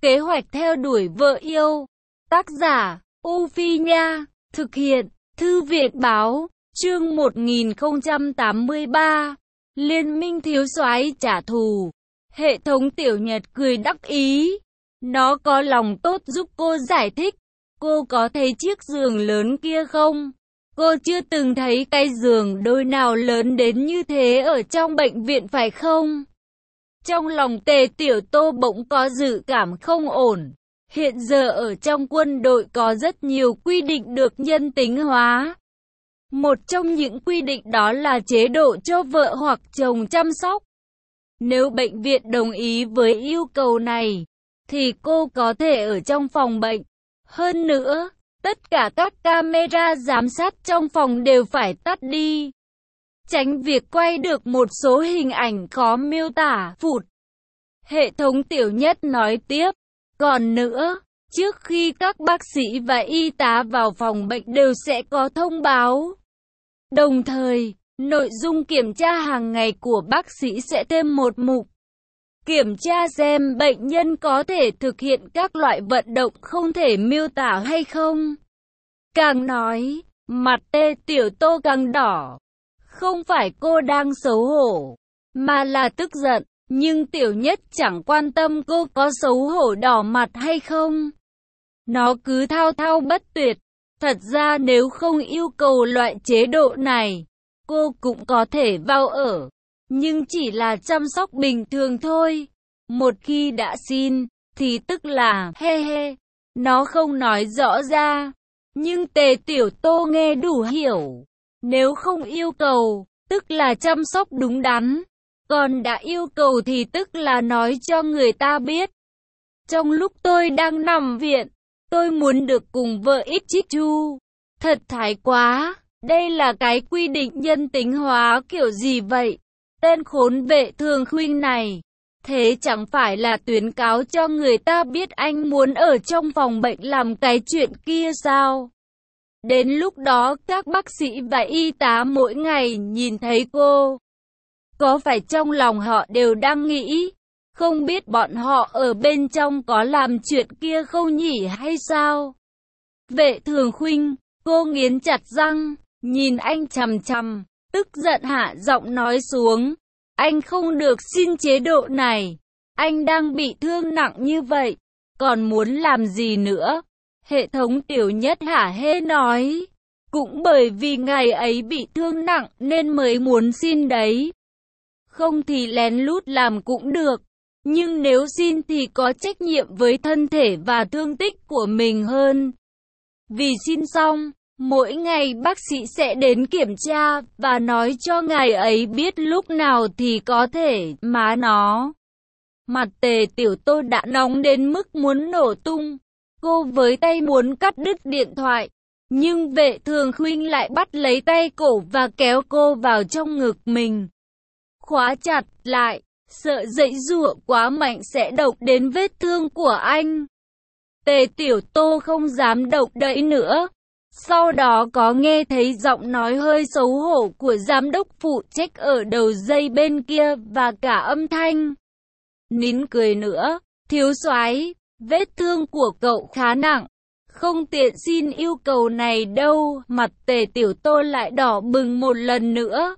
Kế hoạch theo đuổi vợ yêu. Tác giả, U Phi Nha. Thực hiện, Thư viện Báo. Chương 1083. Liên minh thiếu soái trả thù. Hệ thống Tiểu Nhật cười đắc ý. Nó có lòng tốt giúp cô giải thích. Cô có thấy chiếc giường lớn kia không? Cô chưa từng thấy cái giường đôi nào lớn đến như thế ở trong bệnh viện phải không? Trong lòng Tề Tiểu Tô bỗng có dự cảm không ổn. Hiện giờ ở trong quân đội có rất nhiều quy định được nhân tính hóa. Một trong những quy định đó là chế độ cho vợ hoặc chồng chăm sóc. Nếu bệnh viện đồng ý với yêu cầu này, thì cô có thể ở trong phòng bệnh. Hơn nữa, tất cả các camera giám sát trong phòng đều phải tắt đi, tránh việc quay được một số hình ảnh khó miêu tả. Phụt. Hệ thống Tiểu Nhất nói tiếp. Còn nữa, trước khi các bác sĩ và y tá vào phòng bệnh đều sẽ có thông báo. Đồng thời, nội dung kiểm tra hàng ngày của bác sĩ sẽ thêm một mục. Kiểm tra xem bệnh nhân có thể thực hiện các loại vận động không thể miêu tả hay không. Càng nói, mặt Tề Tiểu Tô càng đỏ. Không phải cô đang xấu hổ, mà là tức giận. Nhưng Tiểu Nhất chẳng quan tâm cô có xấu hổ đỏ mặt hay không. Nó cứ thao thao bất tuyệt. Thật ra nếu không yêu cầu loại chế độ này, cô cũng có thể vào ở. Nhưng chỉ là chăm sóc bình thường thôi. Một khi đã xin, thì tức là he he. Nó không nói rõ ra. Nhưng Tề Tiểu Tô nghe đủ hiểu. Nếu không yêu cầu, tức là chăm sóc đúng đắn. Còn đã yêu cầu thì tức là nói cho người ta biết. Trong lúc tôi đang nằm viện, tôi muốn được cùng vợ ít chít chu. Thật thái quá, đây là cái quy định nhân tính hóa kiểu gì vậy? Tên khốn Vệ Thường Khuynh này. Thế chẳng phải là tuyên cáo cho người ta biết anh muốn ở trong phòng bệnh làm cái chuyện kia sao? Đến lúc đó các bác sĩ và y tá mỗi ngày nhìn thấy cô, có phải trong lòng họ đều đang nghĩ, không biết bọn họ ở bên trong có làm chuyện kia không nhỉ hay sao? Vệ Thường Khuynh, cô nghiến chặt răng, nhìn anh chằm chằm, tức giận hạ giọng nói xuống. Anh không được xin chế độ này, anh đang bị thương nặng như vậy, còn muốn làm gì nữa? Hệ thống Tiểu Nhất hả hê nói, cũng bởi vì ngày ấy bị thương nặng nên mới muốn xin đấy. Không thì lén lút làm cũng được, nhưng nếu xin thì có trách nhiệm với thân thể và thương tích của mình hơn. Vì xin xong, mỗi ngày bác sĩ sẽ đến kiểm tra và nói cho ngài ấy biết lúc nào thì có thể má nó. Mặt Tề Tiểu Tô đã nóng đến mức muốn nổ tung. Cô với tay muốn cắt đứt điện thoại, nhưng Vệ Thường Khuynh lại bắt lấy tay cổ và kéo cô vào trong ngực mình. Khóa chặt lại, sợ giãy giụa quá mạnh sẽ động đến vết thương của anh. Tề Tiểu Tô không dám động đậy nữa. Sau đó có nghe thấy giọng nói hơi xấu hổ của giám đốc phụ trách ở đầu dây bên kia và cả âm thanh. Nín cười nữa, thiếu soái, vết thương của cậu khá nặng, không tiện xin yêu cầu này đâu. Mặt Tề Tiểu Tô lại đỏ bừng một lần nữa.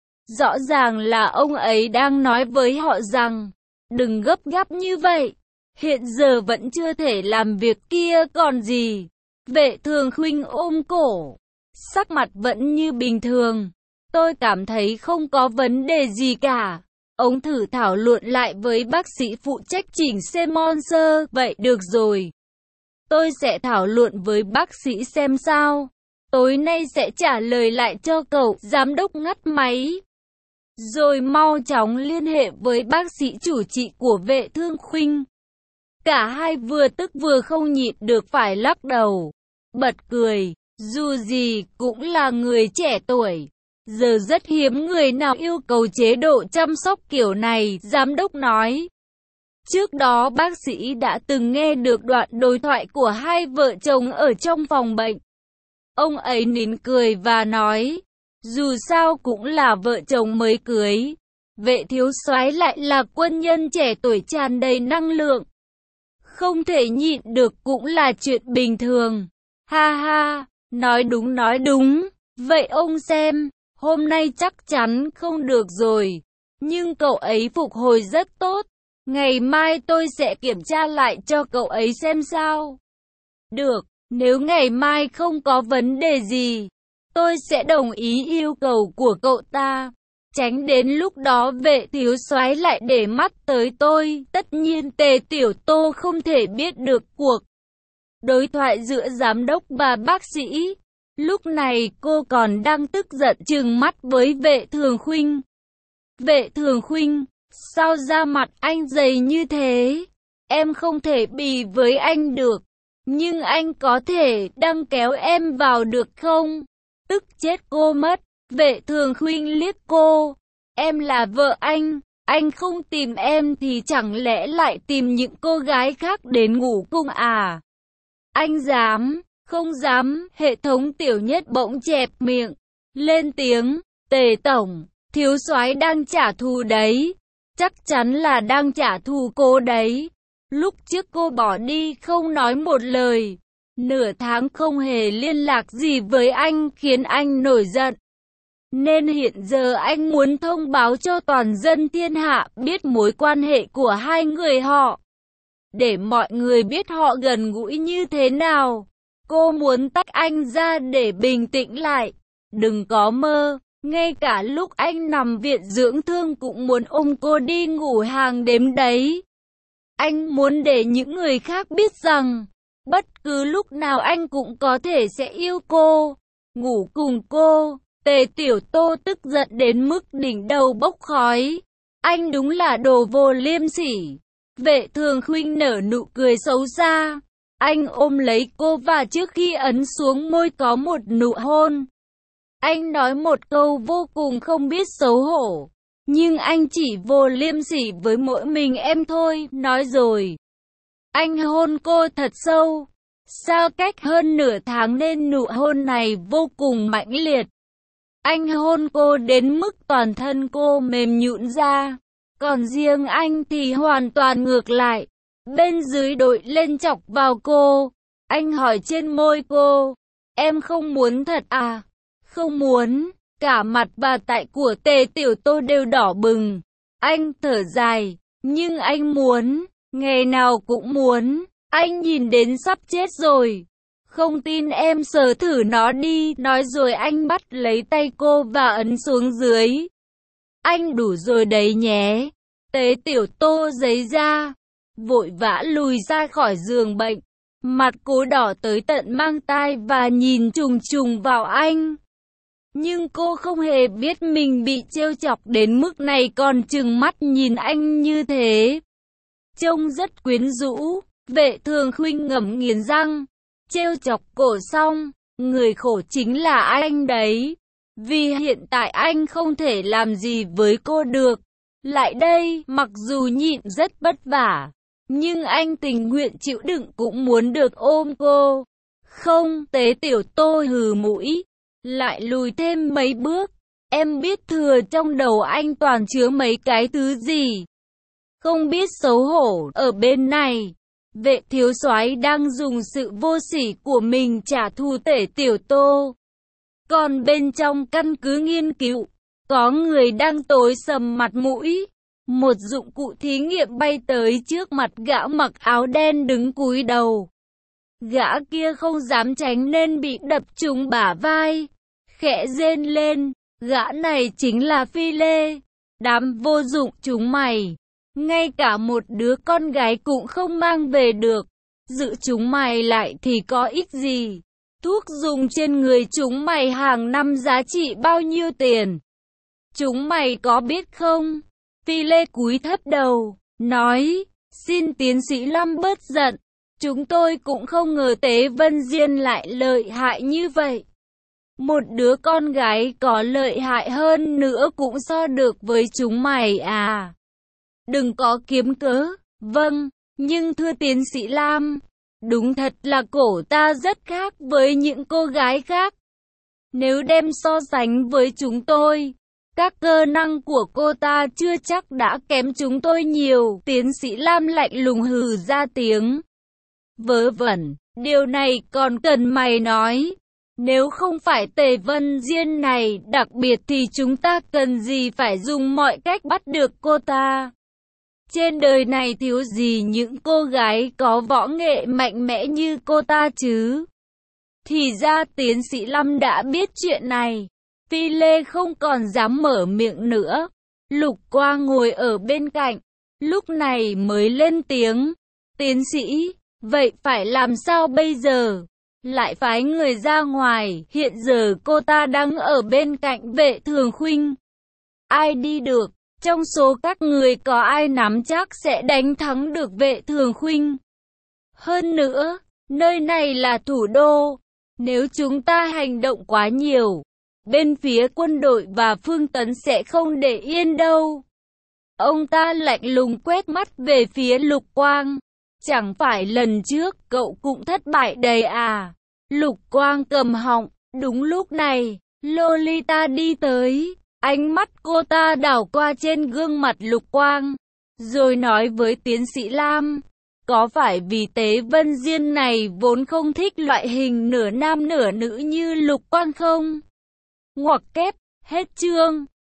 Rõ ràng là ông ấy đang nói với họ rằng, đừng gấp gáp như vậy, hiện giờ vẫn chưa thể làm việc kia còn gì. Vệ Thường Khuynh ôm cổ, sắc mặt vẫn như bình thường. Tôi cảm thấy không có vấn đề gì cả. Ông thử thảo luận lại với bác sĩ phụ trách chỉnh Simonser. Vậy được rồi, tôi sẽ thảo luận với bác sĩ xem sao. Tối nay sẽ trả lời lại cho cậu. Giám đốc ngắt máy, rồi mau chóng liên hệ với bác sĩ chủ trị của Vệ Thường Khuynh. Cả hai vừa tức vừa không nhịn được phải lắc đầu, bật cười. Dù gì cũng là người trẻ tuổi, giờ rất hiếm người nào yêu cầu chế độ chăm sóc kiểu này, giám đốc nói. Trước đó bác sĩ đã từng nghe được đoạn đối thoại của hai vợ chồng ở trong phòng bệnh. Ông ấy nín cười và nói, dù sao cũng là vợ chồng mới cưới. Vệ thiếu soái lại là quân nhân trẻ tuổi tràn đầy năng lượng. không thể nhịn được cũng là chuyện bình thường. Ha ha, nói đúng. Vậy ông xem, hôm nay chắc chắn không được rồi. Nhưng cậu ấy phục hồi rất tốt. Ngày mai tôi sẽ kiểm tra lại cho cậu ấy xem sao. Được, nếu ngày mai không có vấn đề gì, tôi sẽ đồng ý yêu cầu của cậu ta. Tránh đến lúc đó Vệ thiếu soái lại để mắt tới tôi. Tất nhiên Tề Tiểu Tô không thể biết được cuộc đối thoại giữa giám đốc và bác sĩ. Lúc này cô còn đang tức giận trừng mắt với Vệ Thường Khuynh. Vệ Thường Khuynh, sao da mặt anh dày như thế? Em không thể bì với anh được. Nhưng anh có thể đang kéo em vào được không? Tức chết cô mất. Vệ Thường Khuynh liếc cô. Em là vợ anh không tìm em thì chẳng lẽ lại tìm những cô gái khác đến ngủ cùng à? Anh dám, không dám. Hệ thống Tiểu Nhất bỗng chẹp miệng, lên tiếng. Tề tổng, thiếu soái đang trả thù đấy. Chắc chắn là đang trả thù cô đấy. Lúc trước cô bỏ đi không nói một lời. Nửa tháng không hề liên lạc gì với anh khiến anh nổi giận. Nên hiện giờ anh muốn thông báo cho toàn dân thiên hạ biết mối quan hệ của hai người họ. Để mọi người biết họ gần gũi như thế nào. Cô muốn tách anh ra để bình tĩnh lại. Đừng có mơ, ngay cả lúc anh nằm viện dưỡng thương cũng muốn ôm cô đi ngủ hàng đêm đấy. Anh muốn để những người khác biết rằng, bất cứ lúc nào anh cũng có thể sẽ yêu cô, ngủ cùng cô. Tề Tiểu Tô tức giận đến mức đỉnh đầu bốc khói. Anh đúng là đồ vô liêm sỉ. Vệ Thường Khuynh nở nụ cười xấu xa. Anh ôm lấy cô và trước khi ấn xuống môi có một nụ hôn. Anh nói một câu vô cùng không biết xấu hổ. Nhưng anh chỉ vô liêm sỉ với mỗi mình em thôi, nói rồi. Anh hôn cô thật sâu. Sao cách hơn nửa tháng nên nụ hôn này vô cùng mãnh liệt. Anh hôn cô đến mức toàn thân cô mềm nhũn ra. Còn riêng anh thì hoàn toàn ngược lại. Bên dưới đội lên chọc vào cô. Anh hỏi trên môi cô. Em không muốn thật à? Không muốn. Cả mặt và tại của Tề Tiểu Tô đều đỏ bừng. Anh thở dài. Nhưng anh muốn. Ngày nào cũng muốn. Anh nhìn đến sắp chết rồi. Không tin em sờ thử nó đi. Nói rồi anh bắt lấy tay cô và ấn xuống dưới. Anh đủ rồi đấy nhé. Tề Tiểu Tô giấy ra. Vội vã lùi ra khỏi giường bệnh. Mặt cô đỏ tới tận mang tai và nhìn trùng trùng vào anh. Nhưng cô không hề biết mình bị trêu chọc đến mức này còn trừng mắt nhìn anh như thế. Trông rất quyến rũ. Vệ Thường Khuynh ngậm nghiến răng. Trêu chọc cổ xong, người khổ chính là anh đấy. Vì hiện tại anh không thể làm gì với cô được. Lại đây, mặc dù nhịn rất vất vả, nhưng anh tình nguyện chịu đựng cũng muốn được ôm cô. Không, Tế Tiểu Tô hừ mũi, lại lùi thêm mấy bước. Em biết thừa trong đầu anh toàn chứa mấy cái thứ gì. Không biết xấu hổ, ở bên này, Vệ thiếu soái đang dùng sự vô sỉ của mình trả thù Tề Tiểu Tô. Còn bên trong căn cứ nghiên cứu, có người đang tối sầm mặt mũi. Một dụng cụ thí nghiệm bay tới trước mặt gã mặc áo đen đứng cúi đầu. Gã kia không dám tránh nên bị đập trúng bả vai. Khẽ rên lên, gã này chính là Phi Lê. Đám vô dụng chúng mày. Ngay cả một đứa con gái cũng không mang về được. Giữ chúng mày lại thì có ích gì? Thuốc dùng trên người chúng mày hàng năm giá trị bao nhiêu tiền? Chúng mày có biết không? Phi Lê cúi thấp đầu, nói, xin tiến sĩ Lâm bớt giận. Chúng tôi cũng không ngờ Tế Vân Diên lại lợi hại như vậy. Một đứa con gái có lợi hại hơn nữa cũng so được với chúng mày à? Đừng có kiếm cớ. Vâng, nhưng thưa tiến sĩ Lam, đúng thật là cổ ta rất khác với những cô gái khác. Nếu đem so sánh với chúng tôi, các cơ năng của cô ta chưa chắc đã kém chúng tôi nhiều. Tiến sĩ Lam lạnh lùng hừ ra tiếng. Vớ vẩn, điều này còn cần mày nói. Nếu không phải Tề Vân Diên này đặc biệt thì chúng ta cần gì phải dùng mọi cách bắt được cô ta. Trên đời này thiếu gì những cô gái có võ nghệ mạnh mẽ như cô ta chứ. Thì ra tiến sĩ Lâm đã biết chuyện này. Phi Lê không còn dám mở miệng nữa. Lục Quang ngồi ở bên cạnh, lúc này mới lên tiếng. Tiến sĩ, vậy phải làm sao bây giờ? Lại phái người ra ngoài, hiện giờ cô ta đang ở bên cạnh Vệ Thường Khuynh. Ai đi được? Trong số các người có ai nắm chắc sẽ đánh thắng được Vệ Thường Khuynh? Hơn nữa, nơi này là thủ đô. Nếu chúng ta hành động quá nhiều, bên phía quân đội và Phương Tấn sẽ không để yên đâu. Ông ta lạnh lùng quét mắt về phía Lục Quang. Chẳng phải lần trước cậu cũng thất bại đầy à? Lục Quang cầm họng. Đúng lúc này, Lolita đi tới. Ánh mắt cô ta đảo qua trên gương mặt Lục Quang, rồi nói với tiến sĩ Lam. Có phải vì Tế Vân Diên này vốn không thích loại hình nửa nam nửa nữ như Lục Quang không? Ngoặc kép, hết chương.